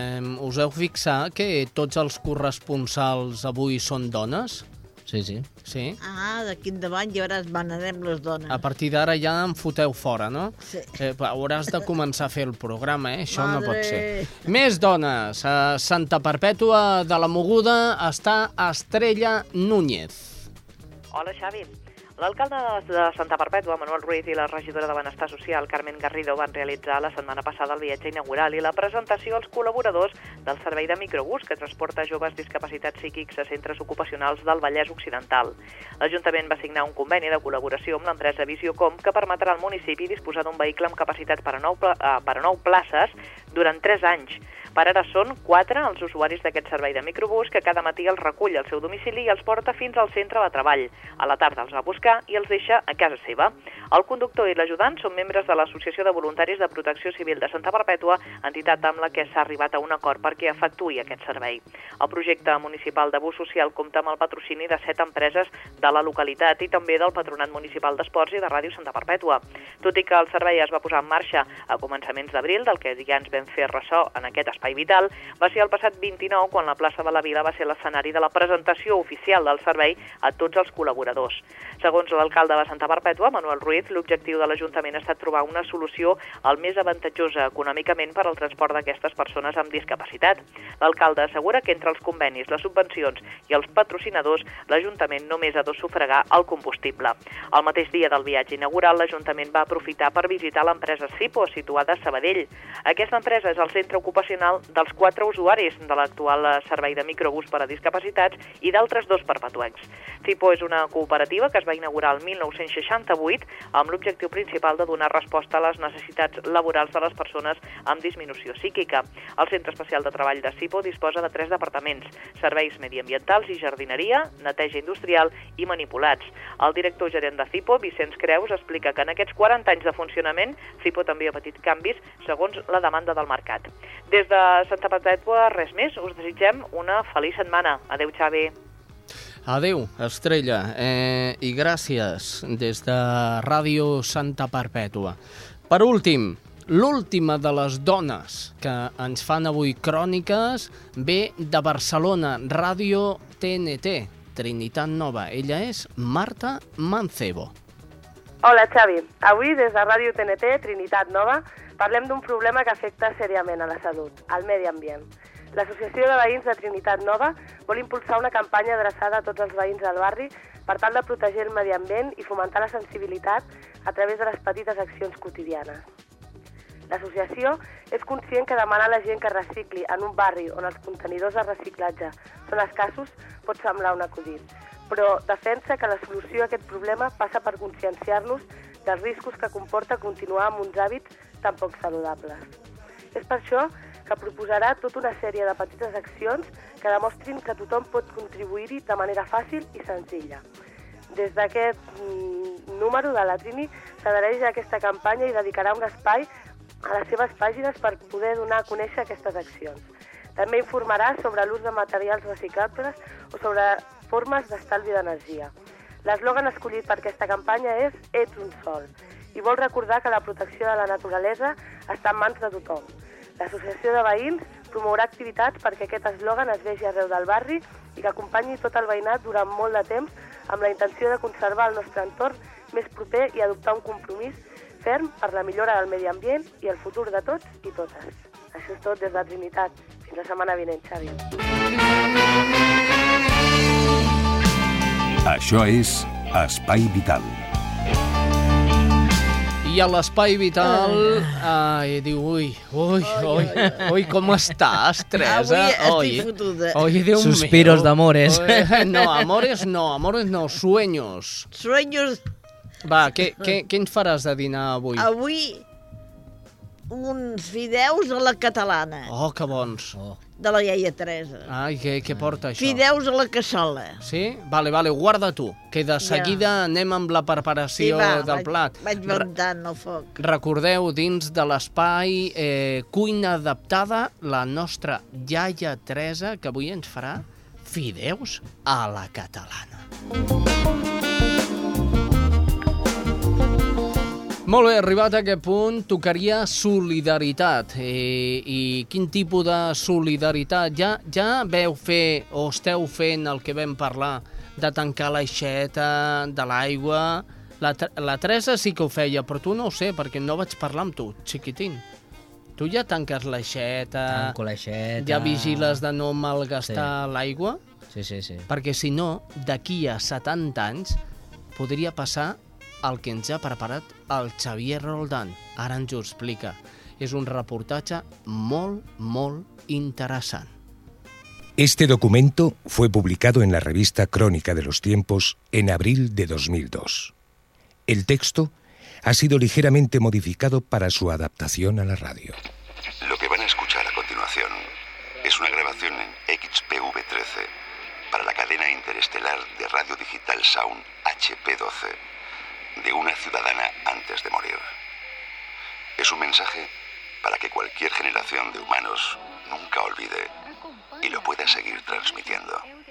us heu fixat que tots els corresponsals avui són dones? Sí, sí. Sí? D'aquí endavant ja veuràs, manarem les dones. A partir d'ara ja em foteu fora, no? Sí. Hauràs de començar a fer el programa, Això no pot ser. Més dones. A Santa Perpètua de la Moguda està Estrella Núñez. Hola, Xavi. L'alcalde de Santa Perpètua, Manuel Ruiz, i la regidora de Benestar Social, Carmen Garrido, van realitzar la setmana passada el viatge inaugural i la presentació als col·laboradors del servei de microbús que transporta joves discapacitats psíquics a centres ocupacionals del Vallès Occidental. L'Ajuntament va signar un conveni de col·laboració amb l'empresa Visiocom que permetrà al municipi disposar d'un vehicle amb capacitat per a 9 places durant 3 anys. Per ara són 4 els usuaris d'aquest servei de microbús que cada matí els recull al seu domicili i els porta fins al centre de treball. A la tarda els va buscar i els deixa a casa seva. El conductor i l'ajudant són membres de l'Associació de Voluntaris de Protecció Civil de Santa Perpètua, entitat amb la que s'ha arribat a un acord perquè efectuï aquest servei. El projecte municipal de bus social compta amb el patrocini de 7 empreses de la localitat i també del Patronat Municipal d'Esports i de Ràdio Santa Perpètua. Tot i que el servei es va posar en marxa a començaments d'abril, del que ja ens vam fer ressò en aquest espai vital, va ser el passat 29 quan la plaça de la Vila va ser l'escenari de la presentació oficial del servei a tots els col·laboradors. Segons l'alcalde de Santa Perpètua, Manuel Ruiz, l'objectiu de l'Ajuntament ha estat trobar una solució el més avantatjosa econòmicament per al transport d'aquestes persones amb discapacitat. L'alcalde assegura que entre els convenis, les subvencions i els patrocinadors, l'Ajuntament només ha de sufragar el combustible. El mateix dia del viatge inaugural, l'Ajuntament va aprofitar per visitar l'empresa Cipo, situada a Sabadell. Aquesta empresa és el centre ocupacional dels 4 usuaris de l'actual servei de microbús per a discapacitats i d'altres 2 perpetuencs. Cipo és una cooperativa que es va inaugurar el 1968 amb l'objectiu principal de donar resposta a les necessitats laborals de les persones amb disminució psíquica. El Centre Especial de Treball de Cipo disposa de 3 departaments: serveis mediambientals i jardineria, neteja industrial i manipulats. El director gerent de Cipo, Vicenç Creus, explica que en aquests 40 anys de funcionament, Cipo també ha patit canvis segons la demanda del mercat. Des de Santa Perpètua, res més. Us desitgem una feliç setmana. Adéu, Xavi. Adéu, Estrella, i gràcies des de Ràdio Santa Perpètua. Per últim, l'última de les dones que ens fan avui cròniques ve de Barcelona, Ràdio TNT, Trinitat Nova. Ella és Marta Mancebo. Hola, Xavi. Avui, des de Ràdio TNT, Trinitat Nova, parlem d'un problema que afecta seriament a la salut, al medi ambient. L'Associació de Veïns de Trinitat Nova vol impulsar una campanya adreçada a tots els veïns del barri per tal de protegir el medi ambient i fomentar la sensibilitat a través de les petites accions quotidianes. L'associació és conscient que demanar a la gent que recicli en un barri on els contenidors de reciclatge són escassos pot semblar un acudit, però defensa que la solució a aquest problema passa per conscienciar-nos dels riscos que comporta continuar amb uns hàbits tan poc saludables. És per això que proposarà tota una sèrie de petites accions que demostrin que tothom pot contribuir-hi de manera fàcil i senzilla. Des d'aquest número de la Trini s'adhereix a aquesta campanya i dedicarà un espai a les seves pàgines per poder donar a conèixer aquestes accions. També informarà sobre l'ús de materials reciclables o sobre formes d'estalvi d'energia. L'eslògan escollit per aquesta campanya és «Ets un sol» i vol recordar que la protecció de la naturalesa està en mans de tothom. L'Associació de Veïns promourà activitats perquè aquest eslògan es vegi arreu del barri i que acompanyi tot el veïnat durant molt de temps amb la intenció de conservar el nostre entorn més proper i adoptar un compromís ferm per la millora del medi ambient i el futur de tots i totes. Això és tot des de Trinitat. Fins la setmana vinent, Xavi. Això és Espai Vital. I a l'Espai Vital diu, ui, com estàs, Teresa? Avui estic fotuda. Oi, Déu meu. Suspiros d'amores. No, amores no, sueños. Sueños. Va, què ens faràs de dinar avui? Avui uns fideus a la catalana. Oh, que bons. De la iaia Teresa. Ai, què porta això? Fideus a la cassola. Sí? Vale, guarda tu, que de seguida anem amb la preparació del plat. Vaig ventant el foc. Recordeu, dins de l'espai Cuina Adaptada, la nostra iaia Teresa, que avui ens farà fideus a la catalana. Molt bé, arribat a aquest punt, tocaria solidaritat. I quin tipus de solidaritat? Ja veu fer o esteu fent el que vam parlar de tancar l'aixeta de l'aigua? La Teresa sí que ho feia, però tu no ho sé, perquè no vaig parlar amb tu, xiquitín. Tu ja tanques l'aixeta? Tanco l'aixeta. Ja vigiles de no malgastar l'aigua? Sí. Perquè si no, d'aquí a 70 anys podria passar el que ens ha preparat el Xavier Roldán. Ara ens ho explica. És un reportatge molt, molt interessant. Este documento fue publicado en la revista Crónica de los Tiempos en abril de 2002. El texto ha sido ligeramente modificado para su adaptación a la radio. Lo que van a escuchar a continuación es una grabación en XPV13 para la cadena interestelar de radio digital Sound HP12. De una ciudadana antes de morir. Es un mensaje para que cualquier generación de humanos nunca olvide y lo pueda seguir transmitiendo.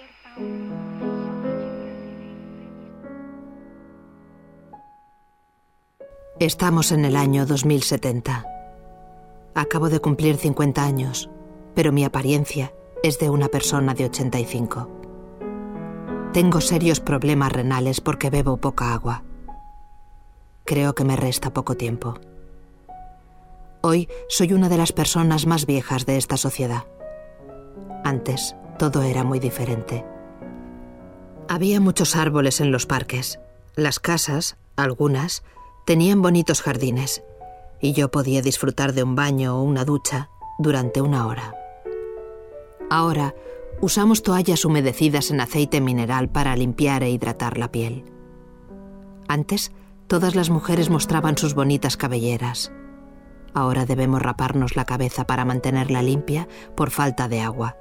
Estamos en el año 2070. Acabo de cumplir 50 años, pero mi apariencia es de una persona de 85. Tengo serios problemas renales porque bebo poca agua. Creo que me resta poco tiempo. Hoy soy una de las personas más viejas de esta sociedad. Antes, todo era muy diferente. Había muchos árboles en los parques. Las casas, algunas, tenían bonitos jardines, y yo podía disfrutar de un baño o una ducha durante una hora. Ahora, usamos toallas humedecidas en aceite mineral para limpiar e hidratar la piel. Antes, todas las mujeres mostraban sus bonitas cabelleras. Ahora debemos raparnos la cabeza para mantenerla limpia por falta de agua.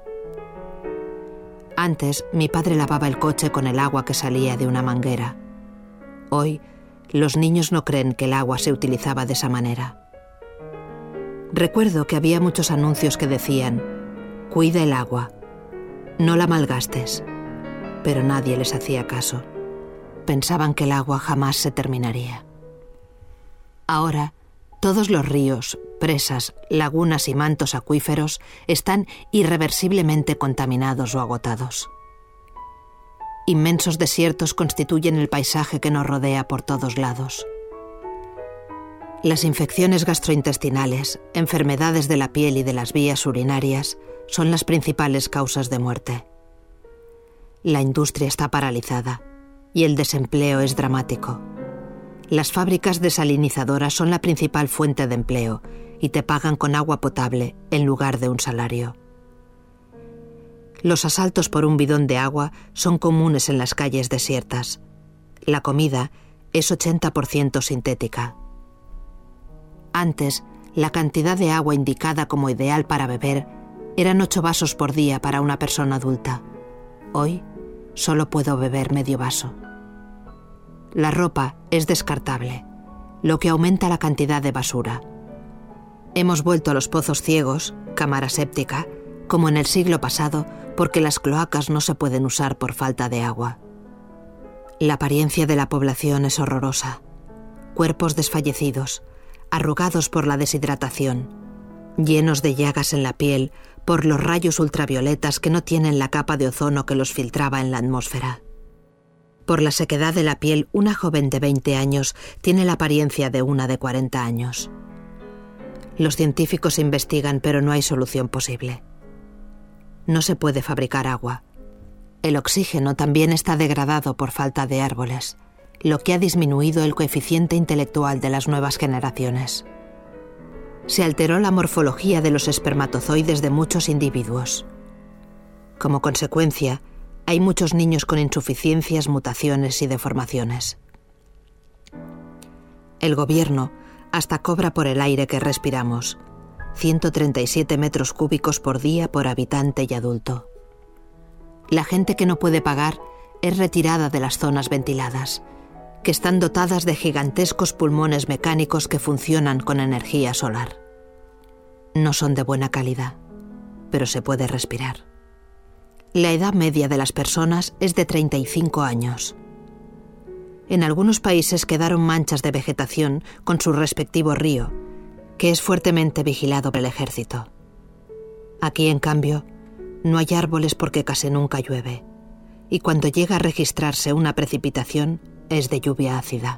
Antes, mi padre lavaba el coche con el agua que salía de una manguera. Hoy, los niños no creen que el agua se utilizaba de esa manera. Recuerdo que había muchos anuncios que decían: cuida el agua, no la malgastes, pero nadie les hacía caso. Pensaban que el agua jamás se terminaría. Ahora, todos los ríos, presas, lagunas y mantos acuíferos están irreversiblemente contaminados o agotados. Inmensos desiertos constituyen el paisaje que nos rodea por todos lados. Las infecciones gastrointestinales, enfermedades de la piel y de las vías urinarias son las principales causas de muerte. La industria está paralizada y el desempleo es dramático. Las fábricas desalinizadoras son la principal fuente de empleo y te pagan con agua potable en lugar de un salario. Los asaltos por un bidón de agua son comunes en las calles desiertas. La comida es 80% sintética. Antes, la cantidad de agua indicada como ideal para beber eran 8 vasos por día para una persona adulta. Hoy, solo puedo beber medio vaso. La ropa es descartable, lo que aumenta la cantidad de basura. Hemos vuelto a los pozos ciegos, cámara séptica, como en el siglo pasado, porque las cloacas no se pueden usar por falta de agua. La apariencia de la población es horrorosa. Cuerpos desfallecidos, arrugados por la deshidratación, llenos de llagas en la piel por los rayos ultravioletas que no tienen la capa de ozono que los filtraba en la atmósfera. Por la sequedad de la piel, una joven de 20 años tiene la apariencia de una de 40 años. Los científicos investigan, pero no hay solución posible. No se puede fabricar agua. El oxígeno también está degradado por falta de árboles, lo que ha disminuido el coeficiente intelectual de las nuevas generaciones. Se alteró la morfología de los espermatozoides de muchos individuos. Como consecuencia, hay muchos niños con insuficiencias, mutaciones y deformaciones. El gobierno hasta cobra por el aire que respiramos, 137 metros cúbicos por día por habitante y adulto. La gente que no puede pagar es retirada de las zonas ventiladas, que están dotadas de gigantescos pulmones mecánicos que funcionan con energía solar. No son de buena calidad, pero se puede respirar. La edad media de las personas es de 35 años. En algunos países quedaron manchas de vegetación con su respectivo río, que es fuertemente vigilado por el ejército. Aquí, en cambio, no hay árboles porque casi nunca llueve, y cuando llega a registrarse una precipitación es de lluvia ácida.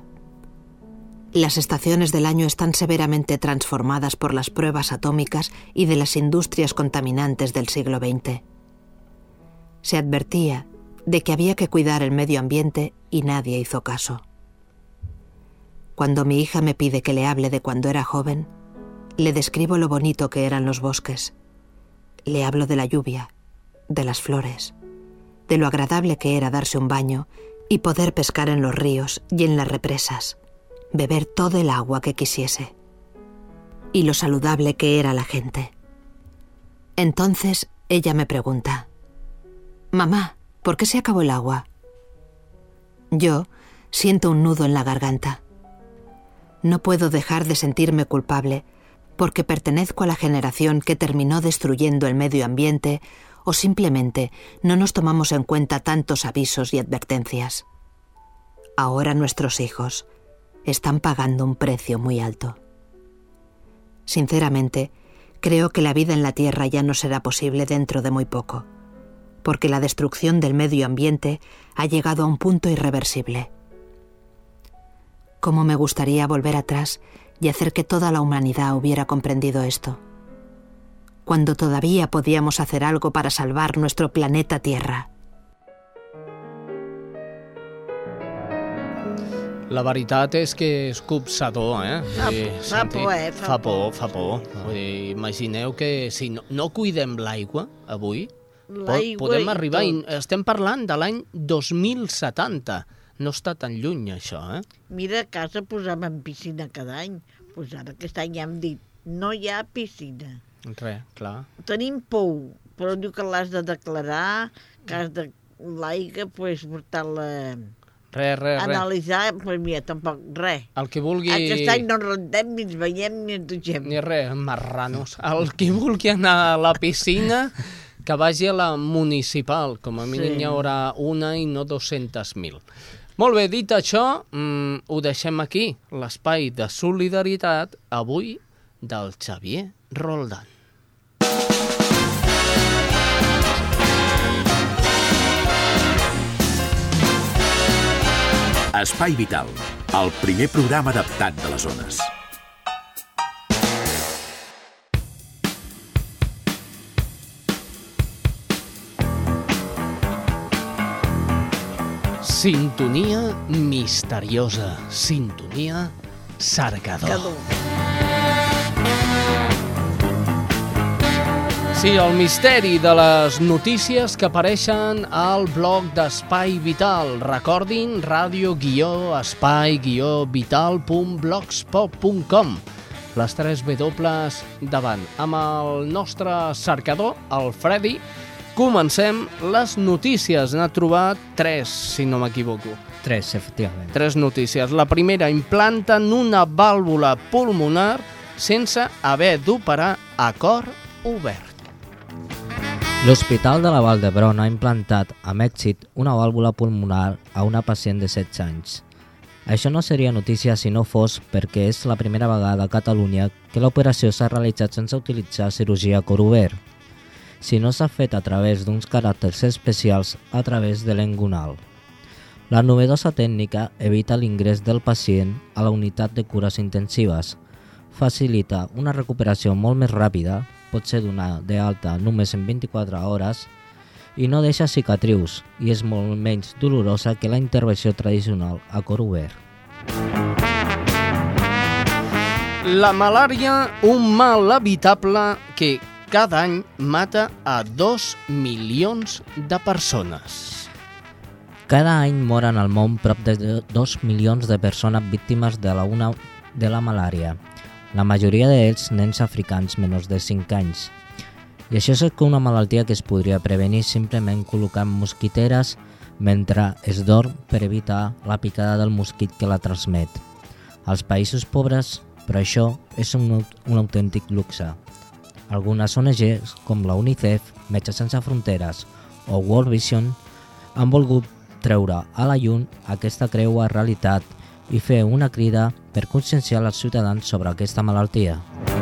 Las estaciones del año están severamente transformadas por las pruebas atómicas y de las industrias contaminantes del siglo XX. Se advertía de que había que cuidar el medio ambiente y nadie hizo caso. Cuando mi hija me pide que le hable de cuando era joven, le describo lo bonito que eran los bosques. Le hablo de la lluvia, de las flores, de lo agradable que era darse un baño y poder pescar en los ríos y en las represas, beber todo el agua que quisiese, y lo saludable que era la gente. Entonces ella me pregunta: «Mamá, ¿por qué se acabó el agua?». Yo siento un nudo en la garganta. No puedo dejar de sentirme culpable porque pertenezco a la generación que terminó destruyendo el medio ambiente, o simplemente no nos tomamos en cuenta tantos avisos y advertencias. Ahora nuestros hijos están pagando un precio muy alto. Sinceramente, creo que la vida en la Tierra ya no será posible dentro de muy poco, porque la destrucción del medio ambiente ha llegado a un punto irreversible. Cómo me gustaría volver atrás y hacer que toda la humanidad hubiera comprendido esto, cuando todavía podíamos hacer algo para salvar nuestro planeta Tierra. La veritat és que és copsador, Fa por, Fa por. Vull dir, imagineu que si no cuidem l'aigua avui, podem arribar... Estem parlant de l'any 2070. No està tan lluny, això, Mira, a casa posàvem piscina cada any. Doncs ara aquest any ja hem dit, no hi ha piscina. Res, clar. Tenim pou, però diu que l'has de declarar, que has de l'aigua, doncs, portar-la... Analitzar, doncs mira, tampoc, res. El que vulgui... Aquest any no ens rendem, ni ens veiem, ni ens dutxem. Ni res, marranos. El que vulgui anar a la piscina, que vagi a la municipal. Com a mínim hi haurà una i no 200.000. Molt bé, dit això, ho deixem aquí, l'espai de solidaritat, avui, del Xavier Roldán. Espai Vital, el primer programa adaptat de les zones. Sintonia misteriosa, sintonia cercador. Sí, el misteri de les notícies que apareixen al blog d'Espai Vital. Recordin, radio-espai-vital.blogspot.com. Les 3 W davant. Amb el nostre cercador, el Freddy, comencem les notícies. N'ha trobat 3, si no m'equivoco. 3, efectivament. 3 notícies. La primera, implanten una vàlvula pulmonar sense haver d'operar a cor obert. L'Hospital de la Vall d'Hebron ha implantat amb èxit una vàlvula pulmonar a una pacient de 16 anys. Això no seria notícia si no fos perquè és la primera vegada a Catalunya que l'operació s'ha realitzat sense utilitzar cirurgia a cor obert. si no s'ha fet a través d'uns caràcters especials a través de l'engonal. La novedosa tècnica evita l'ingrés del pacient a la unitat de cures intensives, facilita una recuperació molt més ràpida, pot ser donar d'alta només en 24 hores, i no deixa cicatrius i és molt menys dolorosa que la intervenció tradicional a cor obert. La malària, un mal evitable que cada any mata a 2 milions de persones. Cada any moren al món prop de 2 milions de persones víctimes de la malària, la majoria d'ells nens africans menys de 5 anys. I això és una malaltia que es podria prevenir simplement col·locant mosquiteres mentre es dorm per evitar la picada del mosquit que la transmet. Als països pobres, però això és un autèntic luxe. Algunes ONGs, com la UNICEF, Metges Sense Fronteres o World Vision, han volgut treure a la llum aquesta creua realitat i fer una crida per conscienciar els ciutadans sobre aquesta malaltia.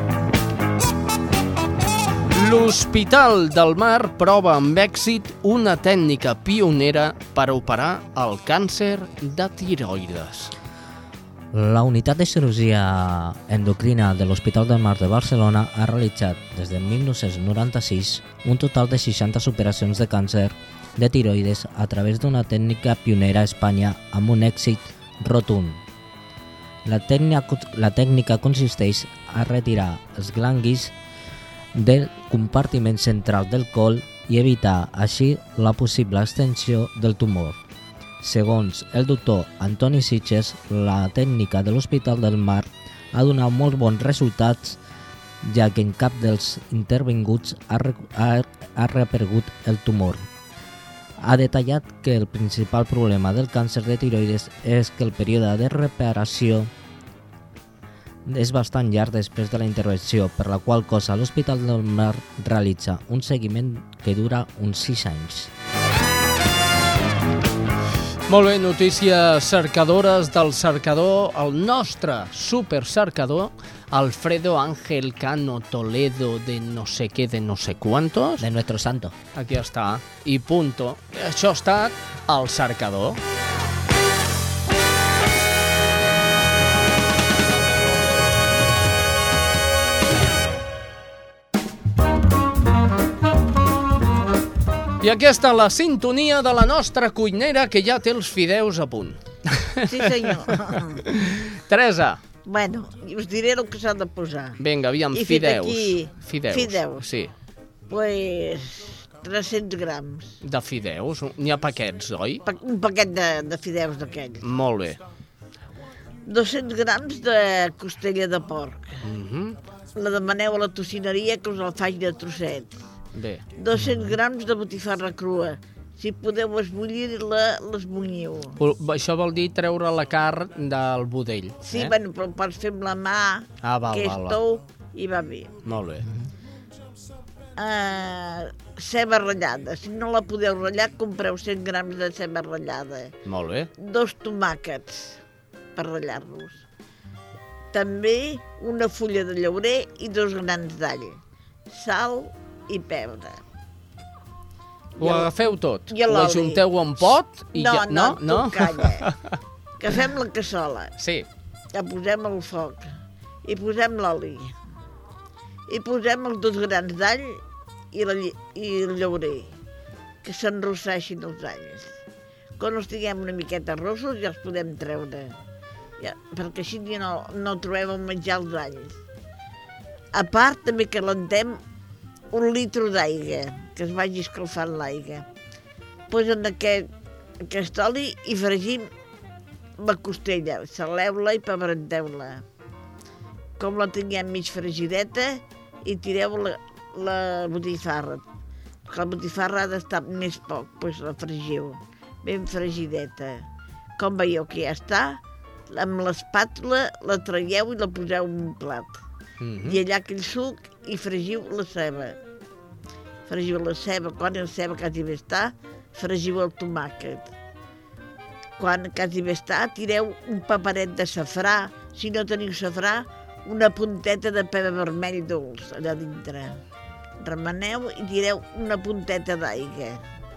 L'Hospital del Mar prova amb èxit una tècnica pionera per operar el càncer de tiroides. La unitat de cirurgia endocrina de l'Hospital del Mar de Barcelona ha realitzat des de 1996 un total de 60 operacions de càncer de tiroides a través d'una tècnica pionera a Espanya amb un èxit rotund. La tècnica consisteix a retirar els glanguis del compartiment central del col i evitar així la possible extensió del tumor. Segons el doctor Antoni Sitges, la tècnica de l'Hospital del Mar ha donat molt bons resultats, ja que en cap dels intervinguts ha reaparegut el tumor. Ha detallat que el principal problema del càncer de tiroides és que el període de reparació és bastant llarg després de la intervenció, per la qual cosa l'Hospital del Mar realitza un seguiment que dura uns 6 anys. Molt bé, notícies cercadores del cercador, el nostre supercercador, Alfredo Ángel Cano Toledo de no sé qué, de no sé cuántos. De nuestro santo. Aquí està, i punto. Això ha estat el cercador. I aquesta és la sintonia de la nostra cuinera que ja té els fideus a punt. Sí, senyor. Teresa. Bueno, us diré el que s'ha de posar. Vinga, aviam, fideus. Fideus. Sí. Pues 300 grams. De fideus? N'hi ha paquets, oi? Un paquet de fideus d'aquells. Molt bé. 200 grams de costella de porc. La demaneu a la tocineria que us el faci de trossets. Bé. 200 grams de botifarra crua. Si podeu esbullir-la, l'esbulliu. Això vol dir treure la carn del budell. Sí, bueno, però pots fer amb la mà, que és tou, i va bé. Molt bé. Ceba ratllada. Si no la podeu ratllar, compreu 100 grams de ceba ratllada. Molt bé. 2 tomàquets per ratllar-los. També una fulla de llaurer i 2 grans d'all. Sal i pebre. Ho agafeu tot? Ho ajunteu en pot? No, tu calla. Agafem la cassola. Sí. La posem al foc. I posem l'oli. I posem els 2 grans d'all i el llaurer. Que s'enrosseixin els alls. Quan els tinguem una miqueta rossos ja els podem treure. Perquè així no trobem el menjar els alls. A part, també calentem 1 litre d'aigua, que es vagi escalfant l'aigua. Posem aquest oli i fregim la costella. Saleu-la i pebrenteu-la. Com la tinguem mig fregideta, i tireu la botifarra. La botifarra ha d'estar més poc, doncs la fregiu. Ben fregideta. Com veieu que ja està, amb l'espàtula la traieu i la poseu en un plat. I allà aquell suc i fregiu la ceba. Fregiu la ceba, quan la ceba quasi bé està, fregiu el tomàquet. Quan quasi bé està, tireu un paperet de safrà. Si no teniu safrà, una punteta de pebre vermell dolç allà dintre. remeneu i tireu una punteta d'aigua.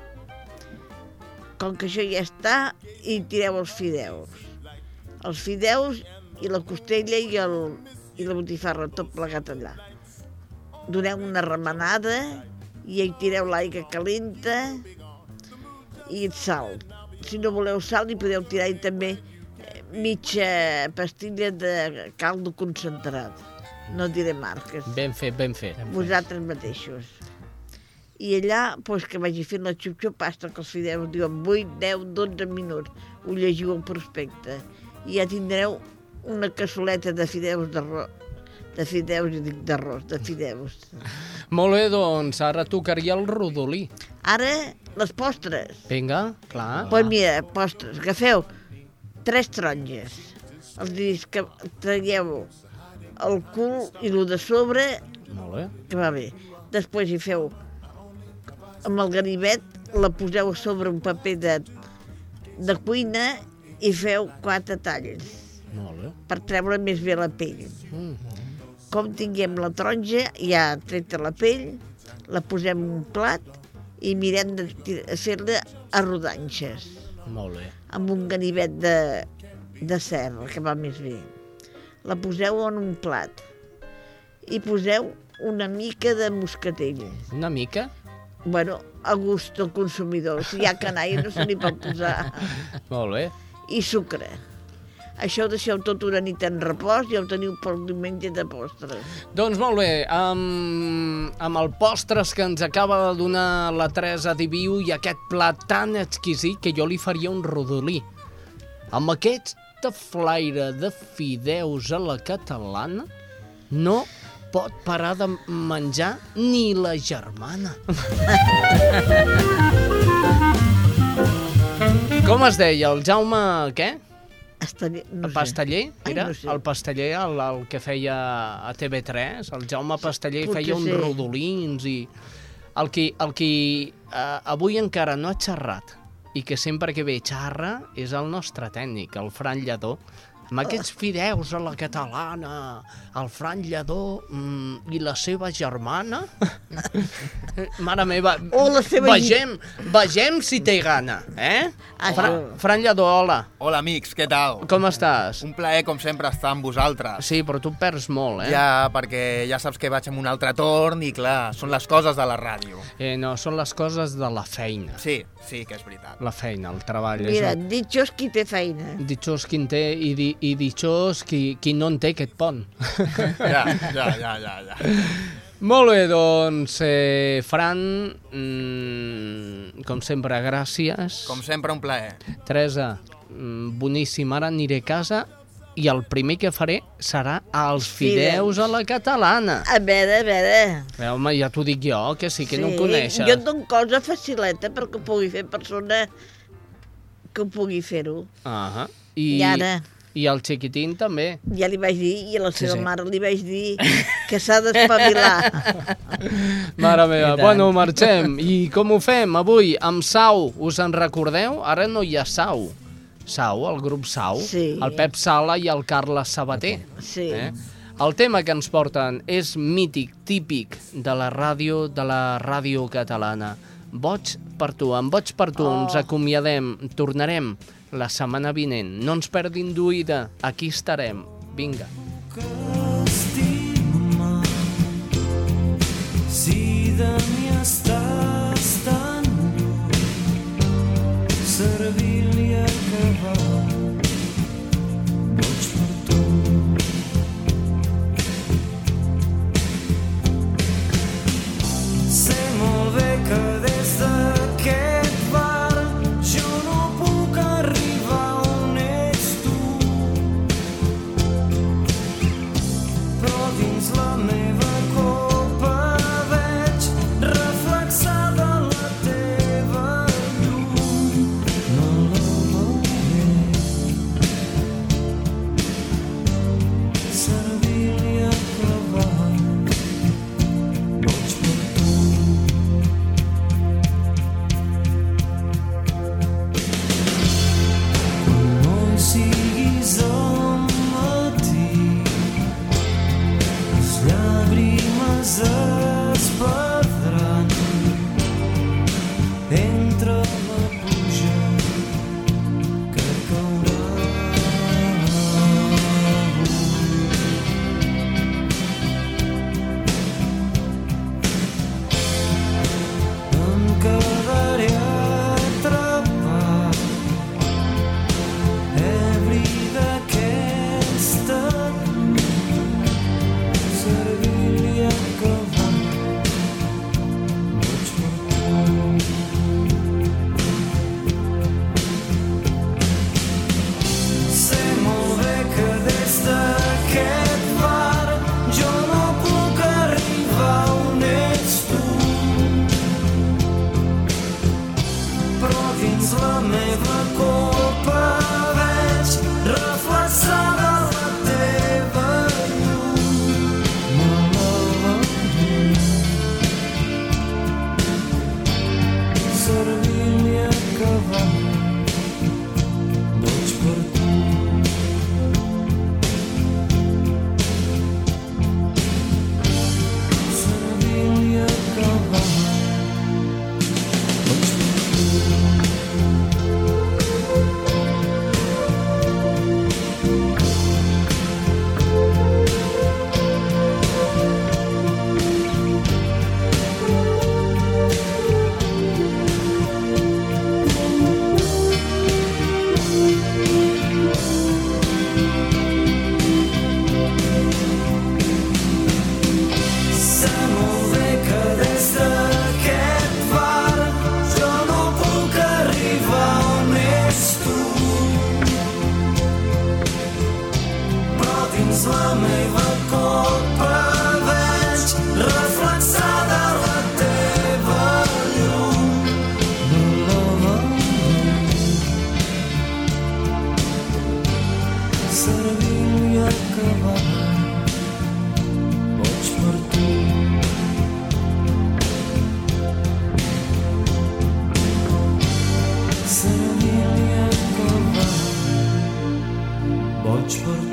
Com que això ja està, i tireu els fideus. Els fideus i la costella i la botifarra, tot plegat allà. Doneu una remenada i hi tireu l'aigua calenta i el sal. Si no voleu sal, hi podeu tirar també mitja pastilla de caldo concentrat. No diré marques. Ben fet, ben fet. Vosaltres mateixos. I allà, que vagi fent la xup-xup-pasta, que els fideus diuen 8, 10, 12 minuts. Ho llegiu al prospecte. I ja tindreu una cassoleta de fideus d'arròs. De fideus. Molt bé, doncs ara tocaria el rodolí. Ara, les postres. Vinga, clar. Doncs mira, postres, agafeu 3 taronges. Els que traieu el cul i el de sobre, molt bé, que va bé. Després hi feu, amb el ganivet, la poseu sobre un paper de cuina i feu 4 talls. Molt bé. Per treure més bé la pell. Com tinguem la taronja, ja treta la pell, la posem en un plat i mirem de fer-la a rodanxes. Molt bé. Amb un ganivet de serra, que va més bé. La poseu en un plat i poseu una mica de moscatell. Una mica? Bueno, a gust del consumidor. Si hi ha canalla no se n'hi pot posar. Molt bé. I sucre. Això ho deixeu tot una nit en repòs i ho teniu pel diumenge de postres. Doncs molt bé, amb el postres que ens acaba de donar la Teresa Diviu i aquest plat tan exquisit que jo li faria un rodolí. Amb aquesta flaire de fideus a la catalana no pot parar de menjar ni la germana. Com es deia? El Jaume què? No Pasteller? Era? No sé. El Pasteller, el que feia a TV3, el Jaume Pasteller feia uns rodolins i... El que avui encara no ha xerrat i que sempre que ve xarra és el nostre tècnic, el Fran Lledó, amb aquests fideus a la catalana, el Fran Lledó i la seva germana. Mare meva, vegem si té gana, eh? Fran Lledó, hola. Hola, amics, què tal? Com estàs? Un plaer, com sempre, estar amb vosaltres. Sí, però tu perds molt, eh? Ja, perquè ja saps que vaig amb un altre torn i, clar, són les coses de la ràdio. No, són les coses de la feina. Sí, que és veritat. La feina, el treball. Mira, ditxós qui té feina. Ditxós qui en té i ditxós qui no en té aquest pont. Ja. Molt bé, doncs, Fran, com sempre, gràcies. Com sempre, un plaer. Teresa, boníssim, ara aniré a casa i el primer que faré serà els fideus a la catalana. A veure. Home, ja t'ho dic jo, que sí que no ho coneixes. Jo et dono cosa facileta perquè ho pugui fer persona que ho pugui fer-ho. I ara... I el xiquitín també. Ja li vaig dir, i a la seva mare li vaig dir que s'ha d'espavilar. Mare meva, bueno, marxem. I com ho fem avui? Amb Sau, us en recordeu? Ara no hi ha Sau. Sau, el grup Sau, el Pep Sala i el Carles Sabater. Sí. El tema que ens porten és mític, típic de la ràdio catalana. Boig per tu, amb Boig per tu ens acomiadem, tornarem la setmana vinent. No ens perdin d'oïda, aquí estarem. Vinga. Si de mi estàs tan servir-li a acabar, boig per tu. Sé molt bé que des d'aquest bar jo no puc arribar on ets tu, però dins la meva copa veig reflexada la teva llum. No la veuré la meva copa veig reflexada la teva llum. Servir-li a acabar, boig per tu. Servir-li a acabar, boig per sé molt bé que des d'aquest bar jo no puc arribar on ets tu, però dins la meva copa veig reflexada la teva llum. Servir-li a acabar, boig per tu. Servir-li a acabar, boig per tu.